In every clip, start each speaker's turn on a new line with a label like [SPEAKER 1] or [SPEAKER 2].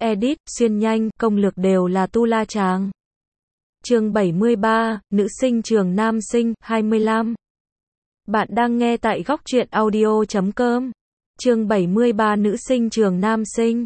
[SPEAKER 1] edit, xuyên nhanh, công lược đều là tu la chàng. Chương 73, nữ sinh trường nam sinh, 25. Bạn đang nghe tại góc truyện audio.com. Chương 73 nữ sinh trường nam sinh,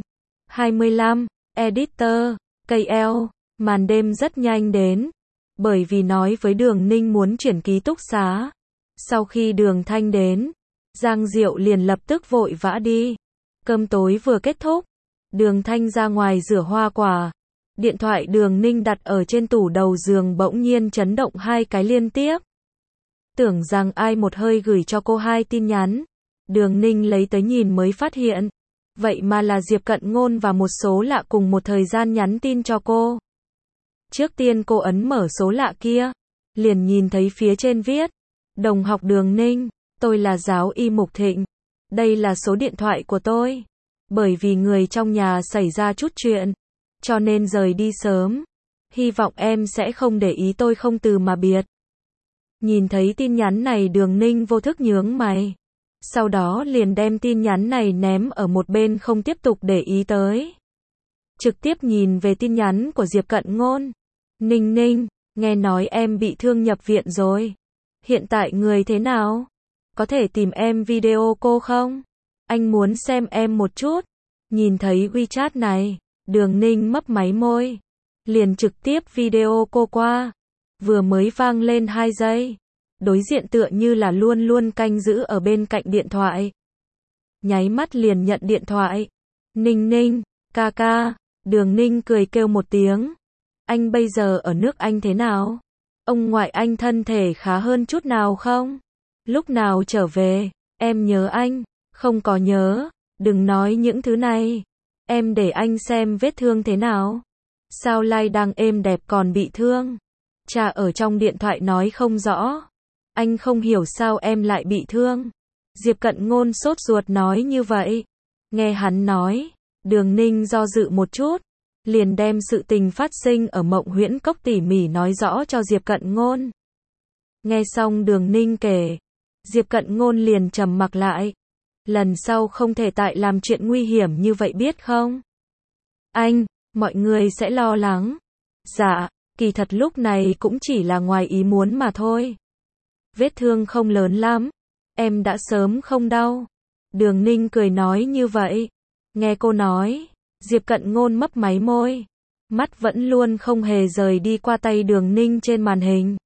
[SPEAKER 1] 25. Editor, KL, màn đêm rất nhanh đến. Bởi vì nói với Đường Ninh muốn chuyển ký túc xá. Sau khi Đường Thanh đến, Giang Diệu liền lập tức vội vã đi. Cơm tối vừa kết thúc, Đường Thanh ra ngoài rửa hoa quả. Điện thoại Đường Ninh đặt ở trên tủ đầu giường bỗng nhiên chấn động 2 cái liên tiếp. Tưởng rằng ai một hơi gửi cho cô 2 tin nhắn. Đường Ninh lấy tới nhìn mới phát hiện. Vậy mà là Diệp Cận Ngôn và một số lạ cùng một thời gian nhắn tin cho cô. Trước tiên cô ấn mở số lạ kia. Liền nhìn thấy phía trên viết. Đồng học Đường Ninh, tôi là giáo y Mục Thịnh. Đây là số điện thoại của tôi. Bởi vì người trong nhà xảy ra chút chuyện, cho nên rời đi sớm. Hy vọng em sẽ không để ý tôi không từ mà biệt. Nhìn thấy tin nhắn này Đường Ninh vô thức nhướng mày. Sau đó liền đem tin nhắn này ném ở một bên không tiếp tục để ý tới. Trực tiếp nhìn về tin nhắn của Diệp Cận Ngôn. Ninh Ninh, nghe nói em bị thương nhập viện rồi. Hiện tại người thế nào? Có thể tìm em video cô không? Anh muốn xem em một chút. Nhìn thấy WeChat này, Đường Ninh mấp máy môi. Liền trực tiếp video cô qua. Vừa mới vang lên 2 giây. Đối diện tựa như là luôn luôn canh giữ ở bên cạnh điện thoại. Nháy mắt liền nhận điện thoại. Ninh Ninh, ca ca. Đường Ninh cười kêu một tiếng. Anh bây giờ ở nước Anh thế nào? Ông ngoại anh thân thể khá hơn chút nào không? Lúc nào trở về? Em nhớ anh. Không có nhớ. Đừng nói những thứ này. Em để anh xem vết thương thế nào. Sao lai đang êm đẹp còn bị thương? Cha ở trong điện thoại nói không rõ. Anh không hiểu sao em lại bị thương. Diệp Cận Ngôn sốt ruột nói như vậy. Nghe hắn nói, Đường Ninh do dự một chút. Liền đem sự tình phát sinh ở Mộng Huyễn Cốc tỉ mỉ nói rõ cho Diệp Cận Ngôn. Nghe xong Đường Ninh kể, Diệp Cận Ngôn liền trầm mặc lại. Lần sau không thể tại làm chuyện nguy hiểm như vậy biết không? Anh, mọi người sẽ lo lắng. Dạ, kỳ thật lúc này cũng chỉ là ngoài ý muốn mà thôi. Vết thương không lớn lắm. Em đã sớm không đau. Đường Ninh cười nói như vậy. Nghe cô nói, Diệp Cận Ngôn mấp máy môi. Mắt vẫn luôn không hề rời đi qua tay Đường Ninh trên màn hình.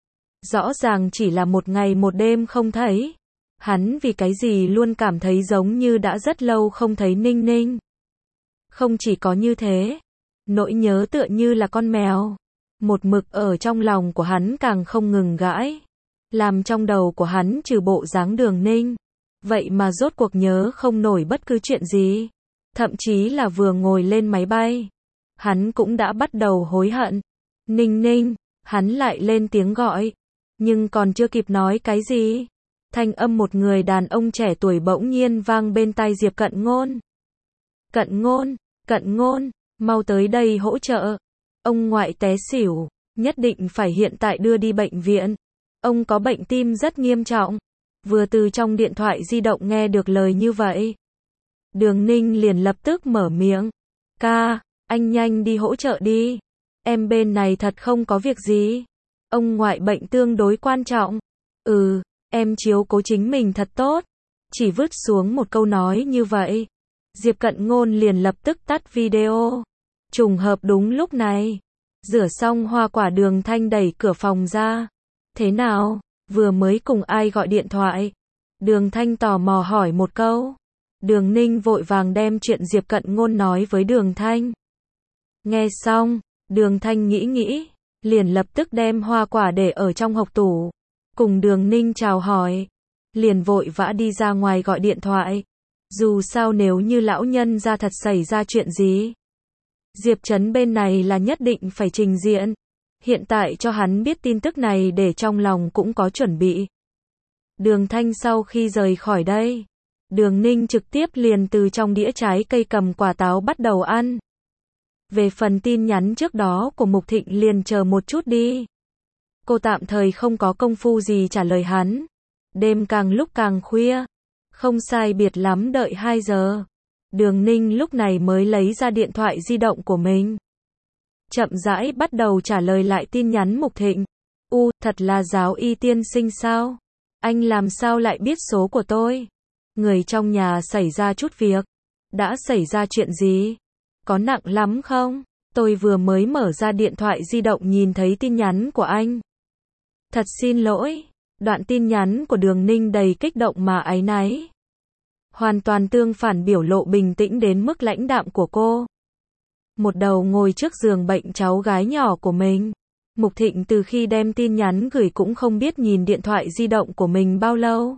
[SPEAKER 1] Rõ ràng chỉ là một ngày một đêm không thấy. Hắn vì cái gì luôn cảm thấy giống như đã rất lâu không thấy Ninh Ninh. Không chỉ có như thế, nỗi nhớ tựa như là con mèo. Một mực ở trong lòng của hắn càng không ngừng gãi. Làm trong đầu của hắn trừ bộ dáng Đường Ninh. Vậy mà rốt cuộc nhớ không nổi bất cứ chuyện gì. Thậm chí là vừa ngồi lên máy bay. Hắn cũng đã bắt đầu hối hận. Ninh Ninh, hắn lại lên tiếng gọi. Nhưng còn chưa kịp nói cái gì. Thanh âm một người đàn ông trẻ tuổi bỗng nhiên vang bên tai Diệp Cận Ngôn. Cận Ngôn, mau tới đây hỗ trợ. Ông ngoại té xỉu, nhất định phải hiện tại đưa đi bệnh viện. Ông có bệnh tim rất nghiêm trọng. Vừa từ trong điện thoại di động nghe được lời như vậy. Đường Ninh liền lập tức mở miệng. Ca, anh nhanh đi hỗ trợ đi. Em bên này thật không có việc gì. Ông ngoại bệnh tương đối quan trọng. Em chiếu cố chính mình thật tốt. Chỉ vứt xuống một câu nói như vậy. Diệp Cận Ngôn liền lập tức tắt video. Trùng hợp đúng lúc này. Rửa xong hoa quả Đường Thanh đẩy cửa phòng ra. Thế nào? Vừa mới cùng ai gọi điện thoại? Đường Thanh tò mò hỏi một câu. Đường Ninh vội vàng đem chuyện Diệp Cận Ngôn nói với Đường Thanh. Nghe xong, Đường Thanh nghĩ. Liền lập tức đem hoa quả để ở trong hộc tủ. Cùng Đường Ninh chào hỏi. Liền vội vã đi ra ngoài gọi điện thoại. Dù sao nếu như lão nhân ra thật xảy ra chuyện gì. Diệp Trấn bên này là nhất định phải trình diện. Hiện tại cho hắn biết tin tức này để trong lòng cũng có chuẩn bị. Đường Thanh sau khi rời khỏi đây. Đường Ninh trực tiếp liền từ trong đĩa trái cây cầm quả táo bắt đầu ăn. Về phần tin nhắn trước đó của Mục Thịnh liền chờ một chút đi. Cô tạm thời không có công phu gì trả lời hắn. Đêm càng lúc càng khuya. Không sai biệt lắm đợi 2 giờ. Đường Ninh lúc này mới lấy ra điện thoại di động của mình. Chậm rãi bắt đầu trả lời lại tin nhắn Mục Thịnh. Thật là giáo y tiên sinh sao? Anh làm sao lại biết số của tôi? Người trong nhà xảy ra chút việc. Đã xảy ra chuyện gì? Có nặng lắm không? Tôi vừa mới mở ra điện thoại di động nhìn thấy tin nhắn của anh. Thật xin lỗi. Đoạn tin nhắn của Đường Ninh đầy kích động mà áy náy. Hoàn toàn tương phản biểu lộ bình tĩnh đến mức lãnh đạm của cô. Một đầu ngồi trước giường bệnh cháu gái nhỏ của mình. Mục Thịnh từ khi đem tin nhắn gửi cũng không biết nhìn điện thoại di động của mình bao lâu.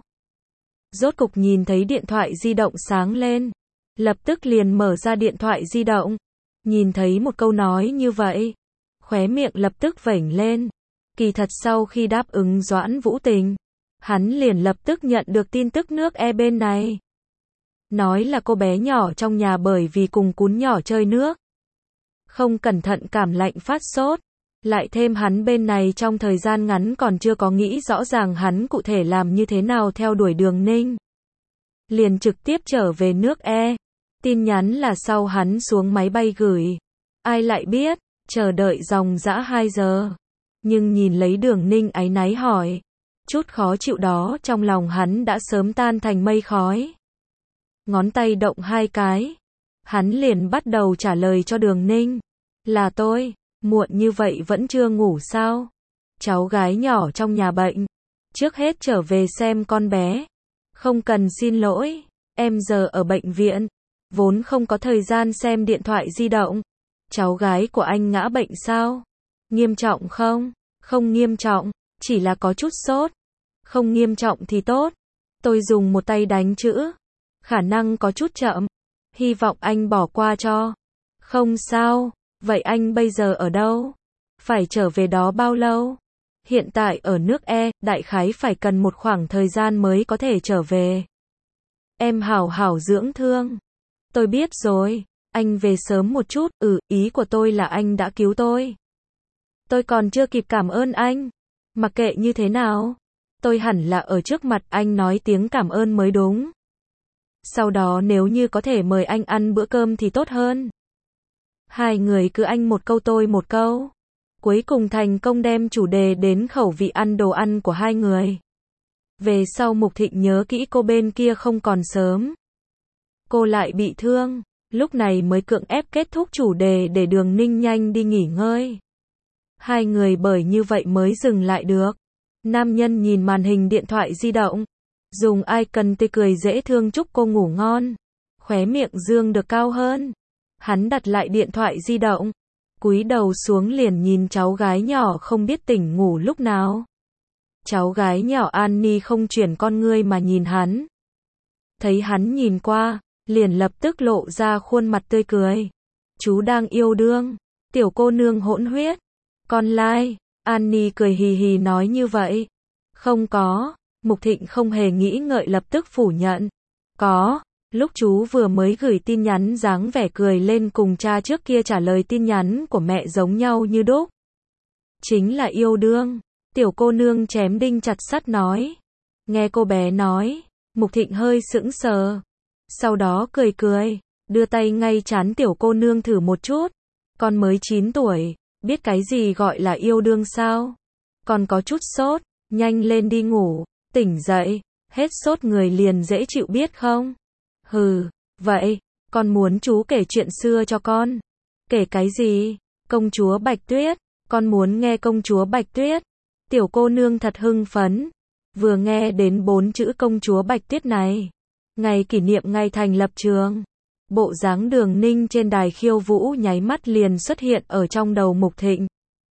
[SPEAKER 1] Rốt cục nhìn thấy điện thoại di động sáng lên. Lập tức liền mở ra điện thoại di động. Nhìn thấy một câu nói như vậy. Khóe miệng lập tức vểnh lên. Kỳ thật sau khi đáp ứng Doãn Vũ Tình, hắn liền lập tức nhận được tin tức nước E bên này. Nói là cô bé nhỏ trong nhà bởi vì cùng cún nhỏ chơi nước. Không cẩn thận cảm lạnh phát sốt. Lại thêm hắn bên này trong thời gian ngắn còn chưa có nghĩ rõ ràng hắn cụ thể làm như thế nào theo đuổi Đường Ninh. Liền trực tiếp trở về nước E. Tin nhắn là sau hắn xuống máy bay gửi. Ai lại biết, chờ đợi dòng dã 2 giờ. Nhưng nhìn lấy Đường Ninh áy náy hỏi. Chút khó chịu đó trong lòng hắn đã sớm tan thành mây khói. Ngón tay động 2 cái. Hắn liền bắt đầu trả lời cho Đường Ninh. Là tôi, muộn như vậy vẫn chưa ngủ sao? Cháu gái nhỏ trong nhà bệnh. Trước hết trở về xem con bé. Không cần xin lỗi, em giờ ở bệnh viện. Vốn không có thời gian xem điện thoại di động. Cháu gái của anh ngã bệnh sao? Nghiêm trọng không? Không nghiêm trọng, chỉ là có chút sốt. Không nghiêm trọng thì tốt. Tôi dùng một tay đánh chữ. Khả năng có chút chậm. Hy vọng anh bỏ qua cho. Không sao. Vậy anh bây giờ ở đâu? Phải trở về đó bao lâu? Hiện tại ở nước E, đại khái phải cần một khoảng thời gian mới có thể trở về. Em hảo hảo dưỡng thương. Tôi biết rồi, anh về sớm một chút. Ý của tôi là anh đã cứu tôi. Tôi còn chưa kịp cảm ơn anh. Mặc kệ như thế nào, tôi hẳn là ở trước mặt anh nói tiếng cảm ơn mới đúng. Sau đó nếu như có thể mời anh ăn bữa cơm thì tốt hơn. Hai người cứ anh một câu tôi một câu. Cuối cùng thành công đem chủ đề đến khẩu vị ăn đồ ăn của hai người. Về sau Mục Thịnh nhớ kỹ cô bên kia không còn sớm. Cô lại bị thương, lúc này mới cưỡng ép kết thúc chủ đề để Đường Ninh nhanh đi nghỉ ngơi. Hai người bởi như vậy mới dừng lại được. Nam nhân nhìn màn hình điện thoại di động. Dùng icon tươi cười dễ thương chúc cô ngủ ngon. Khóe miệng dương được cao hơn. Hắn đặt lại điện thoại di động. Cúi đầu xuống liền nhìn cháu gái nhỏ không biết tỉnh ngủ lúc nào. Cháu gái nhỏ Annie không chuyển con ngươi mà nhìn hắn. Thấy hắn nhìn qua, liền lập tức lộ ra khuôn mặt tươi cười. Chú đang yêu đương. Tiểu cô nương hỗn huyết. Con lai. Annie cười hì hì nói như vậy. Không có. Mục Thịnh không hề nghĩ ngợi lập tức phủ nhận. Có. Lúc chú vừa mới gửi tin nhắn dáng vẻ cười lên cùng cha trước kia trả lời tin nhắn của mẹ giống nhau như đúc. Chính là yêu đương. Tiểu cô nương chém đinh chặt sắt nói. Nghe cô bé nói, Mục Thịnh hơi sững sờ. Sau đó cười cười, đưa tay ngay trán tiểu cô nương thử một chút. Con mới 9 tuổi, biết cái gì gọi là yêu đương sao? Còn có chút sốt, nhanh lên đi ngủ, tỉnh dậy, hết sốt người liền dễ chịu biết không? Hừ, vậy, con muốn chú kể chuyện xưa cho con. Kể cái gì? Công chúa Bạch Tuyết, con muốn nghe công chúa Bạch Tuyết. Tiểu cô nương thật hưng phấn, vừa nghe đến 4 chữ công chúa Bạch Tuyết này. Ngày kỷ niệm ngày thành lập trường. Bộ dáng Đường Ninh trên đài khiêu vũ nháy mắt liền xuất hiện ở trong đầu Mục Thịnh.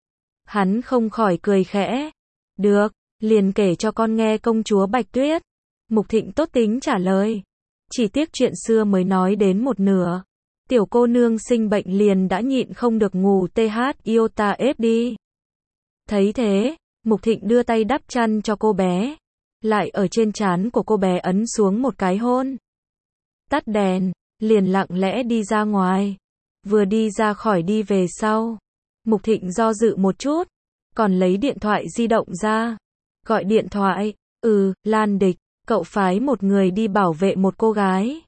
[SPEAKER 1] Hắn không khỏi cười khẽ. Được, liền kể cho con nghe công chúa Bạch Tuyết. Mục Thịnh tốt tính trả lời. Chỉ tiếc chuyện xưa mới nói đến một nửa. Tiểu cô nương sinh bệnh liền đã nhịn không được ngủ iota ép đi. Thấy thế, Mục Thịnh đưa tay đắp chăn cho cô bé. Lại ở trên trán của cô bé ấn xuống một cái hôn. Tắt đèn, liền lặng lẽ đi ra ngoài. Vừa đi ra khỏi đi về sau. Mục Thịnh do dự một chút. Còn lấy điện thoại di động ra. Gọi điện thoại. Lan Địch, cậu phái một người đi bảo vệ một cô gái.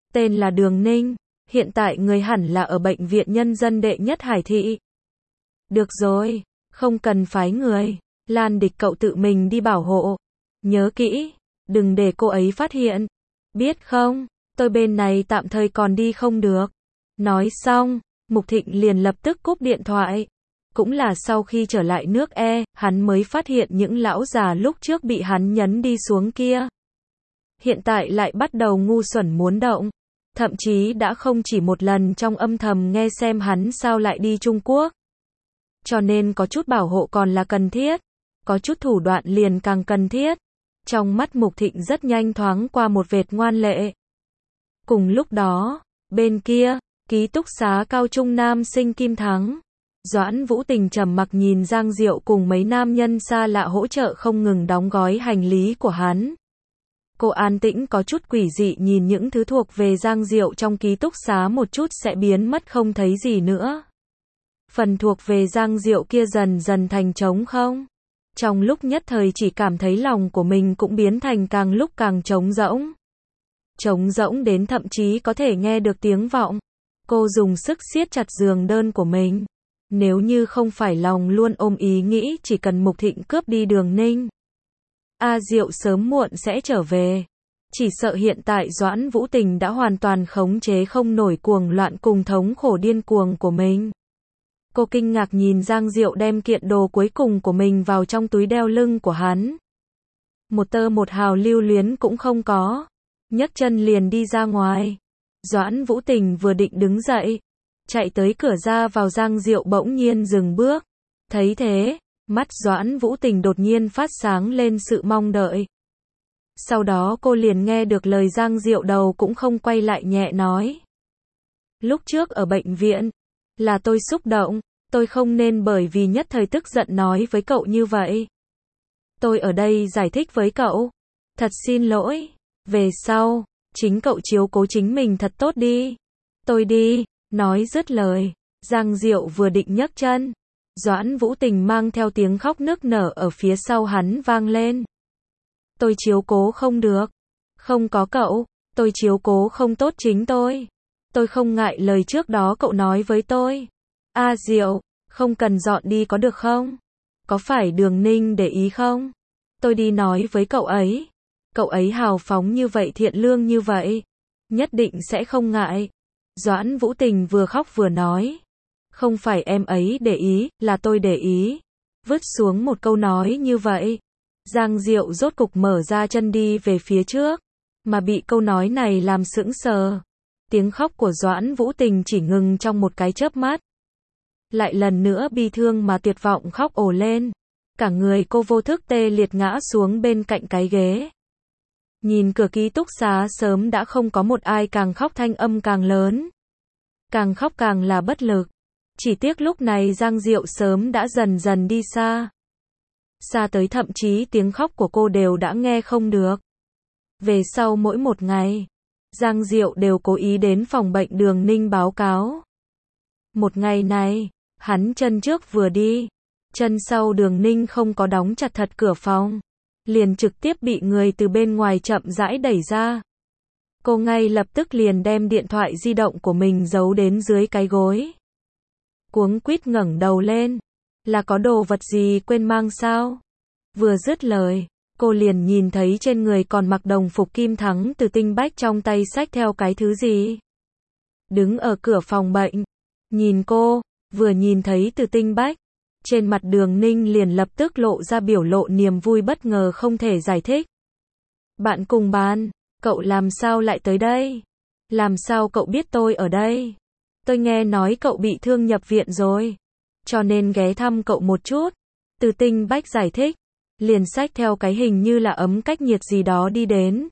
[SPEAKER 1] tên là Đường Ninh, hiện tại người hẳn là ở bệnh viện nhân dân đệ nhất Hải Thị. Được rồi, không cần phái người, Lan Địch cậu tự mình đi bảo hộ. Nhớ kỹ, đừng để cô ấy phát hiện. Biết không, tôi bên này tạm thời còn đi không được. Nói xong, Mục Thịnh liền lập tức cúp điện thoại. Cũng là sau khi trở lại nước hắn mới phát hiện những lão già lúc trước bị hắn nhấn đi xuống kia. Hiện tại lại bắt đầu ngu xuẩn muốn động. Thậm chí đã không chỉ một lần trong âm thầm nghe xem hắn sao lại đi Trung Quốc. Cho nên có chút bảo hộ còn là cần thiết. Có chút thủ đoạn liền càng cần thiết. Trong mắt Mục Thịnh rất nhanh thoáng qua một vệt ngoan lệ. Cùng lúc đó, bên kia, ký túc xá cao trung nam sinh Kim Thắng. Doãn Vũ Tình trầm mặc nhìn Giang Diệu cùng mấy nam nhân xa lạ hỗ trợ không ngừng đóng gói hành lý của hắn. Cô an tĩnh có chút quỷ dị nhìn những thứ thuộc về Giang Diệu trong ký túc xá một chút sẽ biến mất không thấy gì nữa. Phần thuộc về Giang Diệu kia dần dần thành trống không. Trong lúc nhất thời chỉ cảm thấy lòng của mình cũng biến thành càng lúc càng trống rỗng. Trống rỗng đến thậm chí có thể nghe được tiếng vọng. Cô dùng sức siết chặt giường đơn của mình. Nếu như không phải lòng luôn ôm ý nghĩ chỉ cần Mục Thịnh cướp đi Đường Ninh, Diệu sớm muộn sẽ trở về. Chỉ sợ hiện tại Doãn Vũ Tình đã hoàn toàn khống chế không nổi cuồng loạn cùng thống khổ điên cuồng của mình. Cô kinh ngạc nhìn Giang Diệu đem kiện đồ cuối cùng của mình vào trong túi đeo lưng của hắn. Một tơ một hào lưu luyến cũng không có. Nhấc chân liền đi ra ngoài. Doãn Vũ Tình vừa định đứng dậy, chạy tới cửa ra vào Giang Diệu bỗng nhiên dừng bước. Thấy thế, mắt Doãn Vũ Tình đột nhiên phát sáng lên sự mong đợi. Sau đó cô liền nghe được lời Giang Diệu đầu cũng không quay lại nhẹ nói. Lúc trước ở bệnh viện, là tôi xúc động, tôi không nên bởi vì nhất thời tức giận nói với cậu như vậy. Tôi ở đây giải thích với cậu. Thật xin lỗi, về sau, chính cậu chiếu cố chính mình thật tốt đi. Tôi đi, nói dứt lời, Giang Diệu vừa định nhấc chân. Doãn Vũ Tình mang theo tiếng khóc nức nở ở phía sau hắn vang lên. Tôi chiếu cố không được. Không có cậu, tôi chiếu cố không tốt chính tôi. Tôi không ngại lời trước đó cậu nói với tôi. Diệu, không cần dọn đi có được không? Có phải Đường Ninh để ý không? Tôi đi nói với cậu ấy. Cậu ấy hào phóng như vậy thiện lương như vậy. Nhất định sẽ không ngại. Doãn Vũ Tình vừa khóc vừa nói. Không phải em ấy để ý, là tôi để ý. Vứt xuống một câu nói như vậy. Giang Diệu rốt cục mở ra chân đi về phía trước. Mà bị câu nói này làm sững sờ. Tiếng khóc của Doãn Vũ Tình chỉ ngừng trong một cái chớp mắt. Lại lần nữa bi thương mà tuyệt vọng khóc ồ lên. Cả người cô vô thức tê liệt ngã xuống bên cạnh cái ghế. Nhìn cửa ký túc xá sớm đã không có một ai càng khóc thanh âm càng lớn. Càng khóc càng là bất lực. Chỉ tiếc lúc này Giang Diệu sớm đã dần dần đi xa. Xa tới thậm chí tiếng khóc của cô đều đã nghe không được. Về sau mỗi một ngày, Giang Diệu đều cố ý đến phòng bệnh Đường Ninh báo cáo. Một ngày này, hắn chân trước vừa đi, chân sau Đường Ninh không có đóng chặt thật cửa phòng, liền trực tiếp bị người từ bên ngoài chậm rãi đẩy ra. Cô ngay lập tức liền đem điện thoại di động của mình giấu đến dưới cái gối. Cuống quýt ngẩng đầu lên, là có đồ vật gì quên mang sao? Vừa dứt lời, cô liền nhìn thấy trên người còn mặc đồng phục Kim Thắng Từ Tinh Bách trong tay xách theo cái thứ gì. Đứng ở cửa phòng bệnh, nhìn cô, vừa nhìn thấy Từ Tinh Bách, trên mặt Đường Ninh liền lập tức lộ ra biểu lộ niềm vui bất ngờ không thể giải thích. Bạn cùng bàn, cậu làm sao lại tới đây? Làm sao cậu biết tôi ở đây? Tôi nghe nói cậu bị thương nhập viện rồi, cho nên ghé thăm cậu một chút. Từ Tinh Bách giải thích, liền xách theo cái hình như là ấm cách nhiệt gì đó đi đến.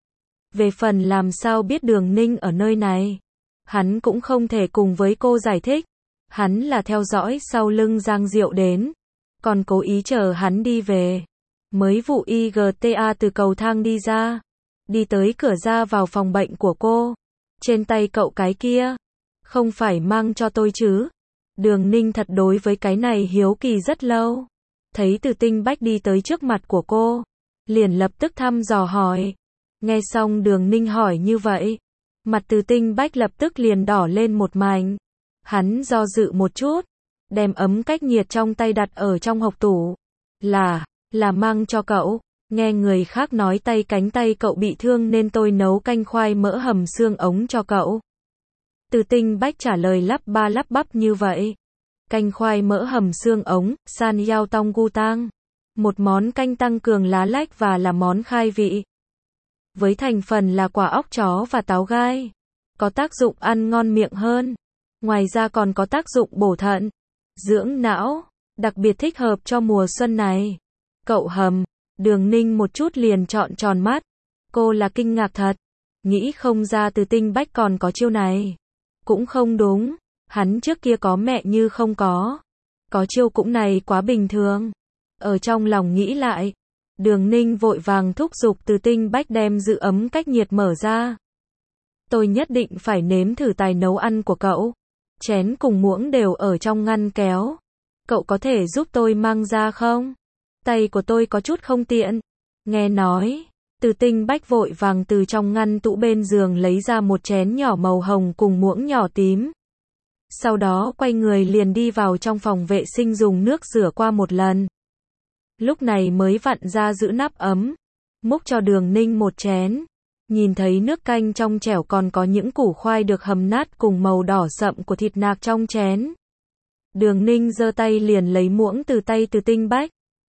[SPEAKER 1] Về phần làm sao biết Đường Ninh ở nơi này, hắn cũng không thể cùng với cô giải thích. Hắn là theo dõi sau lưng Giang Diệu đến, còn cố ý chờ hắn đi về. Mới vụ IGTA từ cầu thang đi ra, đi tới cửa ra vào phòng bệnh của cô. Trên tay cậu cái kia, không phải mang cho tôi chứ? Đường Ninh thật đối với cái này hiếu kỳ rất lâu. Thấy Từ Tinh Bách đi tới trước mặt của cô, liền lập tức thăm dò hỏi. Nghe xong Đường Ninh hỏi như vậy, Mặt Từ Tinh Bách lập tức liền đỏ lên một mảnh. Hắn do dự một chút, đem ấm cách nhiệt trong tay đặt ở trong hộc tủ. Là mang cho cậu. Nghe người khác nói cánh tay cậu bị thương nên tôi nấu canh khoai mỡ hầm xương ống cho cậu. Từ Tinh Bách trả lời lắp ba lắp bắp như vậy. Canh khoai mỡ hầm xương ống, san yao tong gu tang. Một món canh tăng cường lá lách và là món khai vị. Với thành phần là quả óc chó và táo gai. Có tác dụng ăn ngon miệng hơn. Ngoài ra còn có tác dụng bổ thận, dưỡng não, đặc biệt thích hợp cho mùa xuân này. Cậu hầm. Đường Ninh một chút liền trọn tròn mắt. Cô là kinh ngạc thật. Nghĩ không ra Từ Tinh Bách còn có chiêu này. Cũng không đúng. Hắn trước kia có mẹ như không có. Có chiêu cũng này quá bình thường. Ở trong lòng nghĩ lại. Đường Ninh vội vàng thúc giục Từ Tinh Bách đem giữ ấm cách nhiệt mở ra. Tôi nhất định phải nếm thử tài nấu ăn của cậu. Chén cùng muỗng đều ở trong ngăn kéo. Cậu có thể giúp tôi mang ra không? Tay của tôi có chút không tiện. Nghe nói, Từ Tinh Bách vội vàng từ trong ngăn tủ bên giường lấy ra một chén nhỏ màu hồng cùng muỗng nhỏ tím. Sau đó quay người liền đi vào trong phòng vệ sinh dùng nước rửa qua một lần. Lúc này mới vặn ra giữ nắp ấm. Múc cho Đường Ninh một chén. Nhìn thấy nước canh trong chẻo còn có những củ khoai được hầm nát cùng màu đỏ sậm của thịt nạc trong chén. Đường Ninh giơ tay liền lấy muỗng từ tay Từ Tinh Bách.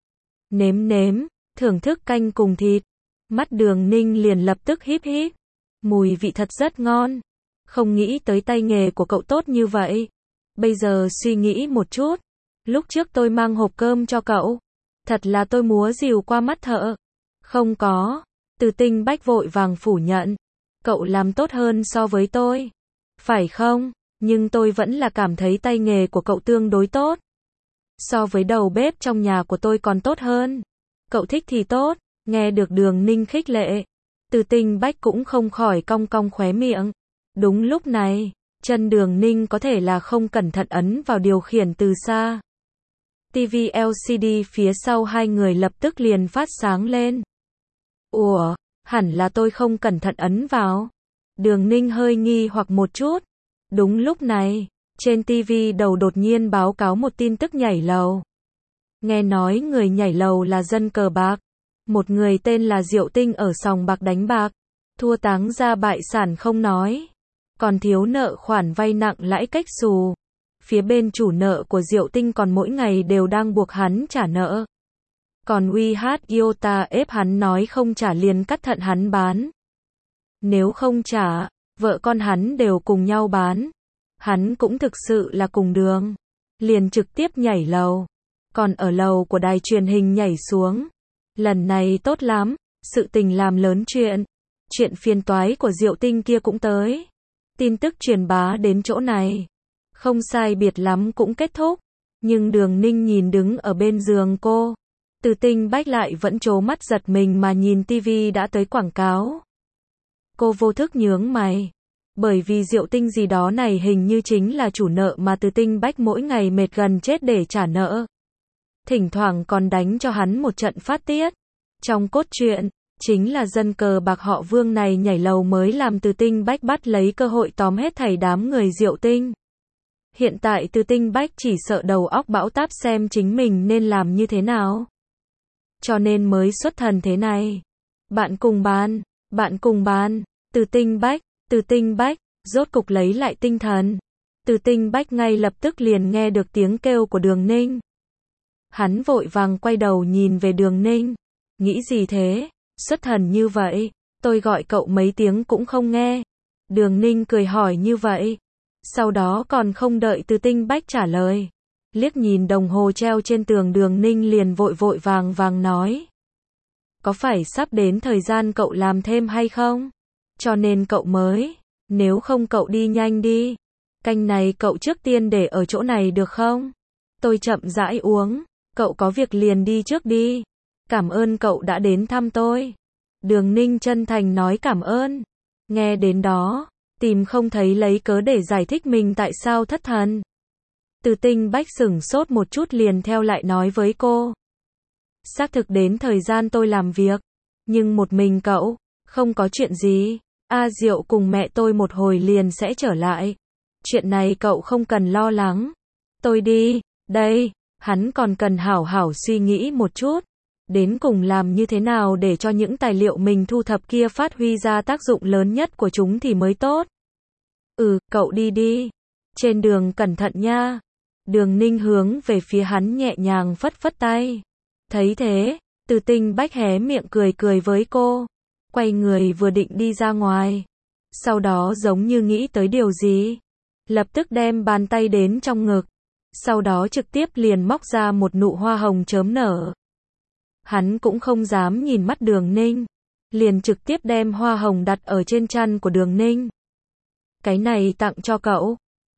[SPEAKER 1] Nếm, thưởng thức canh cùng thịt. Mắt Đường Ninh liền lập tức híp híp. Mùi vị thật rất ngon. Không nghĩ tới tay nghề của cậu tốt như vậy. Bây giờ suy nghĩ một chút. Lúc trước tôi mang hộp cơm cho cậu. Thật là tôi múa rìu qua mắt thợ. Không có. Từ Tinh Bách vội vàng phủ nhận. Cậu làm tốt hơn so với tôi. Phải không? Nhưng tôi vẫn là cảm thấy tay nghề của cậu tương đối tốt. So với đầu bếp trong nhà của tôi còn tốt hơn. Cậu thích thì tốt. Nghe được Đường Ninh khích lệ. Từ Tinh Bách cũng không khỏi cong cong khóe miệng. Đúng lúc này, chân Đường Ninh có thể là không cẩn thận ấn vào điều khiển từ xa. TV LCD phía sau hai người lập tức liền phát sáng lên. Ủa, hẳn là tôi không cẩn thận ấn vào. Đường Ninh hơi nghi hoặc một chút. Đúng lúc này, trên TV đầu đột nhiên báo cáo một tin tức nhảy lầu. Nghe nói người nhảy lầu là dân cờ bạc. Một người tên là Diệu Tinh ở sòng bạc đánh bạc. Thua táng ra bại sản không nói. Còn thiếu nợ khoản vay nặng lãi cách xù. Phía bên chủ nợ của Diệu Tinh còn mỗi ngày đều đang buộc hắn trả nợ. Còn UH Iota ép hắn nói không trả liền cắt thận hắn bán. Nếu không trả, vợ con hắn đều cùng nhau bán. Hắn cũng thực sự là cùng đường. Liền trực tiếp nhảy lầu. Còn ở lầu của đài truyền hình nhảy xuống. Lần này tốt lắm, sự tình làm lớn chuyện. Chuyện phiền toái của Diệu Tinh kia cũng tới. Tin tức truyền bá đến chỗ này. Không sai biệt lắm cũng kết thúc. Nhưng Đường Ninh nhìn đứng ở bên giường cô. Từ Tinh Bách lại vẫn trố mắt giật mình mà nhìn TV đã tới quảng cáo. Cô vô thức nhướng mày. Bởi vì Diệu Tinh gì đó này hình như chính là chủ nợ mà Từ Tinh Bách mỗi ngày mệt gần chết để trả nợ. Thỉnh thoảng còn đánh cho hắn một trận phát tiết. Trong cốt truyện, chính là dân cờ bạc họ Vương này nhảy lầu mới làm Từ Tinh Bách bắt lấy cơ hội tóm hết thảy đám người Diệu Tinh. Hiện tại Từ Tinh Bách chỉ sợ đầu óc bão táp xem chính mình nên làm như thế nào. Cho nên mới xuất thần thế này. Bạn cùng bàn, Từ Tinh Bách, rốt cục lấy lại tinh thần. Từ Tinh Bách ngay lập tức liền nghe được tiếng kêu của Đường Ninh. Hắn vội vàng quay đầu nhìn về Đường Ninh. Nghĩ gì thế? Xuất thần như vậy, tôi gọi cậu mấy tiếng cũng không nghe. Đường Ninh cười hỏi như vậy. Sau đó còn không đợi Từ Tinh Bách trả lời. Liếc nhìn đồng hồ treo trên tường, Đường Ninh liền vội vàng nói. Có phải sắp đến thời gian cậu làm thêm hay không? Cho nên cậu mới. Nếu không cậu đi nhanh đi. Canh này cậu trước tiên để ở chỗ này được không? Tôi chậm rãi uống. Cậu có việc liền đi trước đi. Cảm ơn cậu đã đến thăm tôi. Đường Ninh chân thành nói cảm ơn. Nghe đến đó, tìm không thấy lấy cớ để giải thích mình tại sao thất thần. Từ Tinh Bách sửng sốt một chút liền theo lại nói với cô. Xác thực đến thời gian tôi làm việc. Nhưng một mình cậu, không có chuyện gì. A Diệu cùng mẹ tôi một hồi liền sẽ trở lại. Chuyện này cậu không cần lo lắng. Tôi đi, đây, hắn còn cần hảo hảo suy nghĩ một chút. Đến cùng làm như thế nào để cho những tài liệu mình thu thập kia phát huy ra tác dụng lớn nhất của chúng thì mới tốt. Cậu đi đi. Trên đường cẩn thận nha. Đường Ninh hướng về phía hắn nhẹ nhàng phất phất tay. Thấy thế, Từ Tinh Bách hé miệng cười cười với cô. Quay người vừa định đi ra ngoài. Sau đó giống như nghĩ tới điều gì. Lập tức đem bàn tay đến trong ngực. Sau đó trực tiếp liền móc ra một nụ hoa hồng chớm nở. Hắn cũng không dám nhìn mắt Đường Ninh. Liền trực tiếp đem hoa hồng đặt ở trên trán của Đường Ninh. Cái này tặng cho cậu.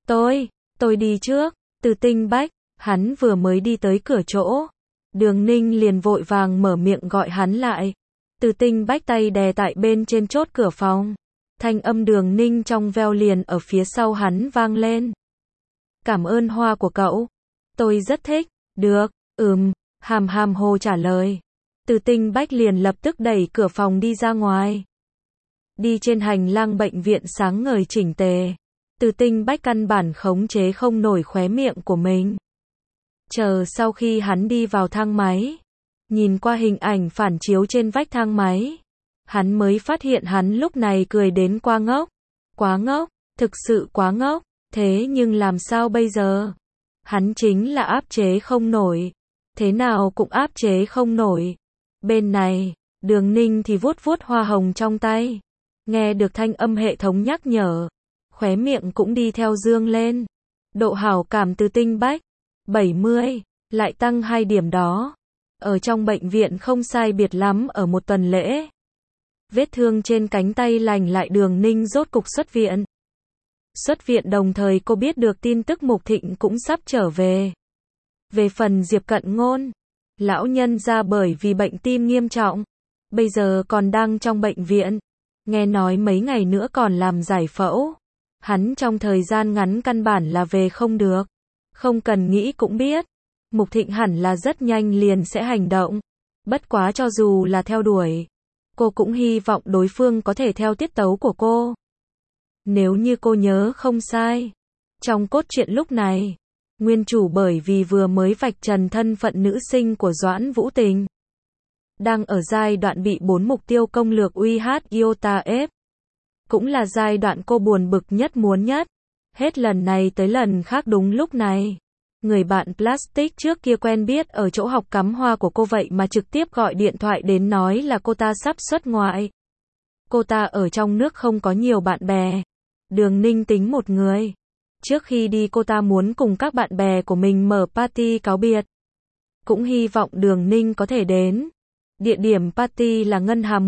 [SPEAKER 1] Tôi đi trước. Từ Tinh Bách, hắn vừa mới đi tới cửa chỗ. Đường Ninh liền vội vàng mở miệng gọi hắn lại. Từ Tinh Bách tay đè tại bên trên chốt cửa phòng. Thanh âm Đường Ninh trong veo liền ở phía sau hắn vang lên. Cảm ơn hoa của cậu. Tôi rất thích. Được, hàm hàm hồ trả lời. Từ Tinh Bách liền lập tức đẩy cửa phòng đi ra ngoài. Đi trên hành lang bệnh viện sáng ngời chỉnh tề. Từ Tinh Bách căn bản khống chế không nổi khóe miệng của mình. Chờ sau khi hắn đi vào thang máy. Nhìn qua hình ảnh phản chiếu trên vách thang máy. Hắn mới phát hiện hắn lúc này cười đến quá ngốc. Quá ngốc, thực sự quá ngốc. Thế nhưng làm sao bây giờ? Hắn chính là áp chế không nổi. Thế nào cũng áp chế không nổi. Bên này, Đường Ninh thì vuốt vuốt hoa hồng trong tay. Nghe được thanh âm hệ thống nhắc nhở. Khóe miệng cũng đi theo dương lên. Độ hảo cảm Từ Tinh Bách 70, lại tăng 2 điểm đó. Ở trong bệnh viện không sai biệt lắm ở một tuần lễ. Vết thương trên cánh tay lành lại, Đường Ninh rốt cục xuất viện. Xuất viện đồng thời cô biết được tin tức Mục Thịnh cũng sắp trở về. Về phần Diệp Cận Ngôn, lão nhân ra bởi vì bệnh tim nghiêm trọng, bây giờ còn đang trong bệnh viện. Nghe nói mấy ngày nữa còn làm giải phẫu. Hắn trong thời gian ngắn căn bản là về không được. Không cần nghĩ cũng biết. Mục Thịnh hẳn là rất nhanh liền sẽ hành động. Bất quá cho dù là theo đuổi, cô cũng hy vọng đối phương có thể theo tiết tấu của cô. Nếu như cô nhớ không sai, trong cốt truyện lúc này, nguyên chủ bởi vì vừa mới vạch trần thân phận nữ sinh của Doãn Vũ Tình, đang ở giai đoạn bị 4 mục tiêu công lược uy hát Iota ép. Cũng là giai đoạn cô buồn bực nhất muốn nhất. Hết lần này tới lần khác đúng lúc này. Người bạn plastic trước kia quen biết ở chỗ học cắm hoa của cô vậy mà trực tiếp gọi điện thoại đến nói là cô ta sắp xuất ngoại. Cô ta ở trong nước không có nhiều bạn bè. Đường Ninh tính một người. Trước khi đi cô ta muốn cùng các bạn bè của mình mở party cáo biệt. Cũng hy vọng Đường Ninh có thể đến. Địa điểm party là Ngân Hà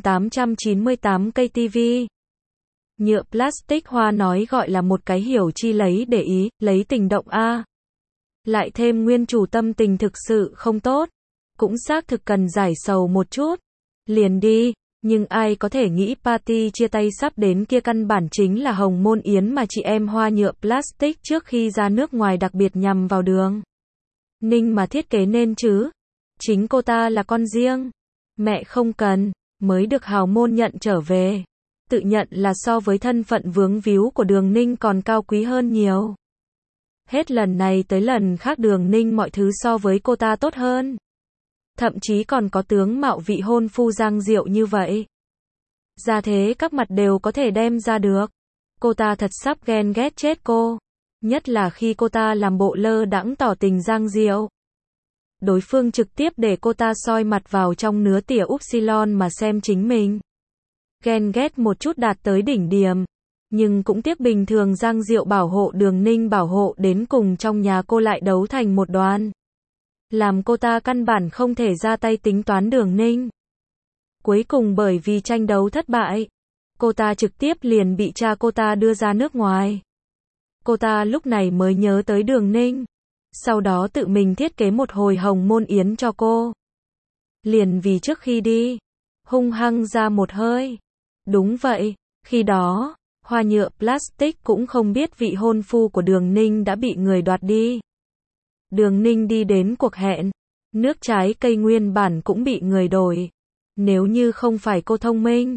[SPEAKER 1] 1898 cây TV. Nhựa plastic hoa nói gọi là một cái hiểu chi lấy để ý, lấy tình động a. Lại thêm nguyên chủ tâm tình thực sự không tốt. Cũng xác thực cần giải sầu một chút. Liền đi, nhưng ai có thể nghĩ party chia tay sắp đến kia căn bản chính là hồng môn yến mà chị em hoa nhựa plastic trước khi ra nước ngoài đặc biệt nhằm vào Đường Ninh mà thiết kế nên chứ. Chính cô ta là con riêng. Mẹ không cần, mới được hào môn nhận trở về. Tự nhận là so với thân phận vướng víu của Đường Ninh còn cao quý hơn nhiều. Hết lần này tới lần khác Đường Ninh mọi thứ so với cô ta tốt hơn. Thậm chí còn có tướng mạo vị hôn phu Giang Diệu như vậy. Ra thế các mặt đều có thể đem ra được. Cô ta thật sắp ghen ghét chết cô. Nhất là khi cô ta làm bộ lơ đãng tỏ tình Giang Diệu. Đối phương trực tiếp để cô ta soi mặt vào trong nứa tỉa upsilon mà xem chính mình. Ghen ghét một chút đạt tới đỉnh điểm. Nhưng cũng tiếc bình thường Giang Diệu bảo hộ Đường Ninh bảo hộ đến cùng trong nhà cô lại đấu thành một đoàn. Làm cô ta căn bản không thể ra tay tính toán Đường Ninh. Cuối cùng bởi vì tranh đấu thất bại, cô ta trực tiếp liền bị cha cô ta đưa ra nước ngoài. Cô ta lúc này mới nhớ tới Đường Ninh. Sau đó tự mình thiết kế một hồi hồng môn yến cho cô. Liền vì trước khi đi, hung hăng ra một hơi. Đúng vậy, khi đó, hoa nhựa plastic cũng không biết vị hôn phu của Đường Ninh đã bị người đoạt đi. Đường Ninh đi đến cuộc hẹn, nước trái cây nguyên bản cũng bị người đổi. Nếu như không phải cô thông minh,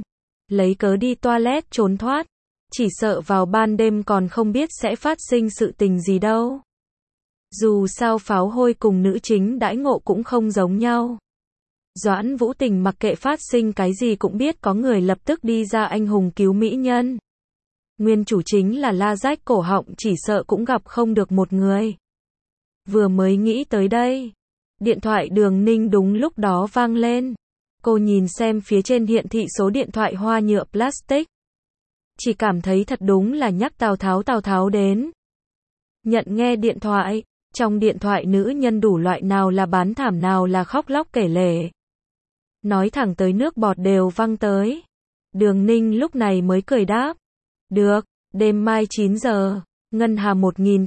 [SPEAKER 1] lấy cớ đi toilet trốn thoát. Chỉ sợ vào ban đêm còn không biết sẽ phát sinh sự tình gì đâu. Dù sao pháo hôi cùng nữ chính đãi ngộ cũng không giống nhau. Doãn Vũ Tình mặc kệ phát sinh cái gì cũng biết có người lập tức đi ra anh hùng cứu mỹ nhân. Nguyên chủ chính là la rách cổ họng chỉ sợ cũng gặp không được một người. Vừa mới nghĩ tới đây. Điện thoại Đường Ninh đúng lúc đó vang lên. Cô nhìn xem phía trên hiển thị số điện thoại hoa nhựa plastic. Chỉ cảm thấy thật đúng là nhắc Tào Tháo đến. Nhận nghe điện thoại. Trong điện thoại nữ nhân đủ loại nào là bán thảm nào là khóc lóc kể lể. Nói thẳng tới nước bọt đều văng tới. Đường Ninh lúc này mới cười đáp. Được, đêm mai 9 giờ. Ngân Hà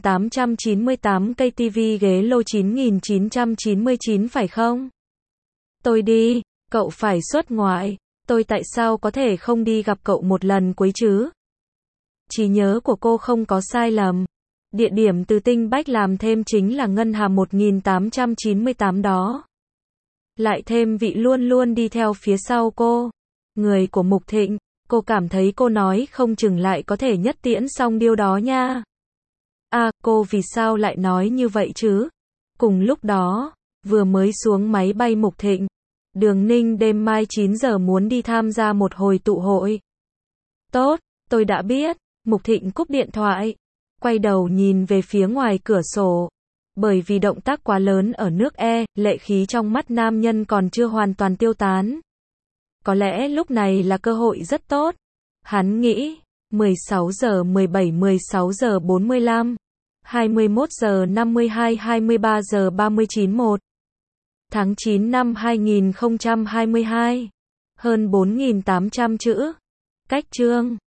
[SPEAKER 1] 1898 cây TV ghế lô 9999 phải không? Tôi đi, cậu phải xuất ngoại. Tôi tại sao có thể không đi gặp cậu một lần cuối chứ? Trí nhớ của cô không có sai lầm. Địa điểm từ Tinh Bách làm thêm chính là Ngân Hà 1898 đó. Lại thêm vị luôn luôn đi theo phía sau cô. Người của Mục Thịnh, cô cảm thấy cô nói không chừng lại có thể nhất tiễn xong điều đó nha. À, cô vì sao lại nói như vậy chứ? Cùng lúc đó, vừa mới xuống máy bay Mục Thịnh, Đường Ninh đêm mai 9 giờ muốn đi tham gia một hồi tụ hội. Tốt, tôi đã biết. Mục Thịnh cúp điện thoại, quay đầu nhìn về phía ngoài cửa sổ. Bởi vì động tác quá lớn ở nước E, lệ khí trong mắt nam nhân còn chưa hoàn toàn tiêu tán. Có lẽ lúc này là cơ hội rất tốt. Hắn nghĩ, 16 giờ 17, 16 giờ 45, 21 giờ 52, 23 giờ 39 1. Tháng 9 năm 2022. Hơn 4.800 chữ. Cách chương